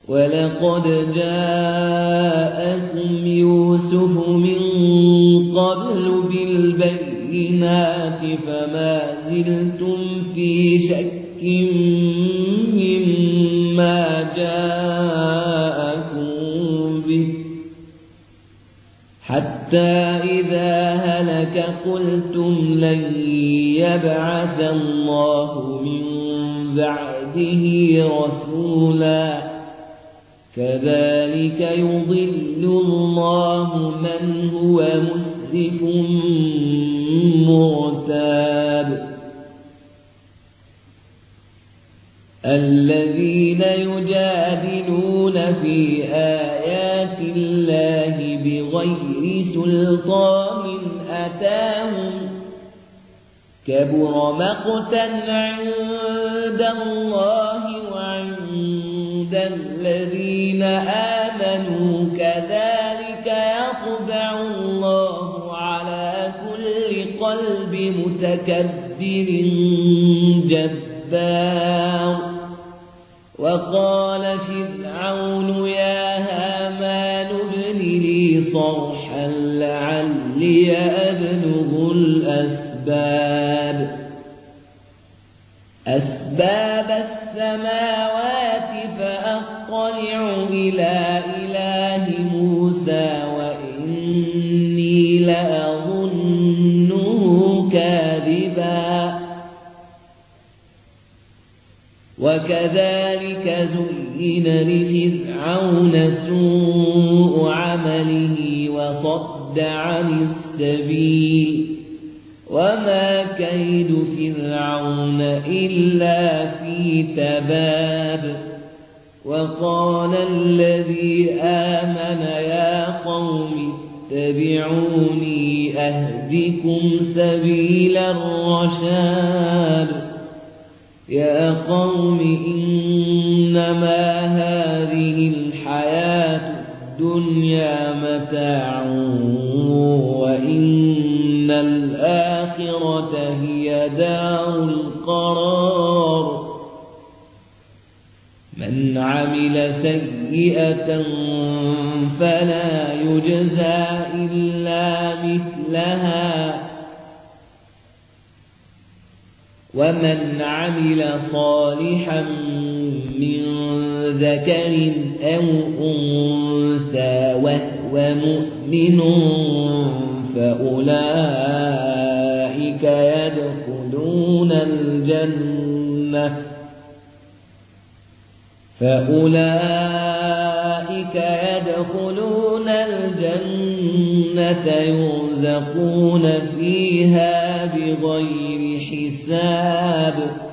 ولقد جاءكم يوسف من قبل بالبينات فما زلتم في شك مما جاءكم به حتى إذا هلك قلتم لن يبعث الله من بعده رسولا كذلك يضل الله من هو مسرف مرتاب الذين يجادلون في آيات الله بغير سلطان أتاهم كبر مقتا عند الله وعند الذين آمنوا كذلك يطبع الله على كل قلب متكبر جبار وقال فرعون يا هامان ابن لي صرحا لعلي أبلغ أسباب السماوات فأطلع إلى إله موسى وإني لأظنه كاذبا وكذلك زين لفرعون سوء عمله وصد عن السبيل وما كيد فرعون إلا في تباب وقال الذي آمن يا قوم اتبعوني أهدكم سبيل الرشاد يا قوم إنما هذه الحياة الدنيا متاع وإن الآخرة هي دار القرار من عمل سيئة فلا يجزى إلا مثلها ومن عمل صالحا من ذكر أو أنثى وهو مؤمن فأولئك يدخلون الجنة يرزقون فيها بغير حساب